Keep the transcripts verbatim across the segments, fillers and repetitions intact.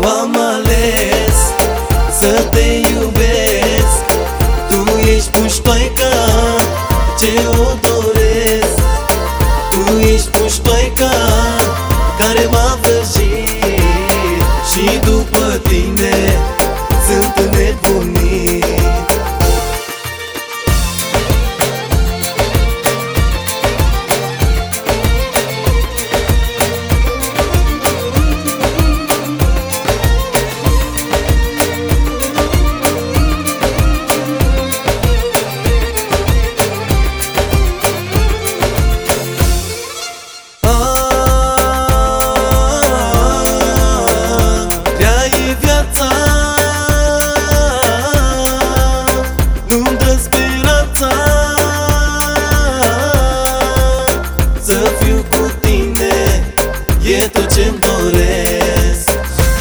M-am ales să te iubesc. Tu ești puștoaica ce o doresc. Tu ești puștoaica care m-a vrăjit și după tine sunt înnebunit. E tot ce-mi doresc.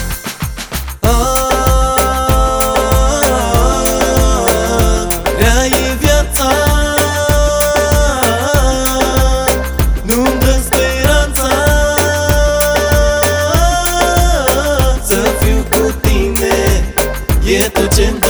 Rea e viața, nu-mi dă speranța să fiu cu tine. E tot ce-mi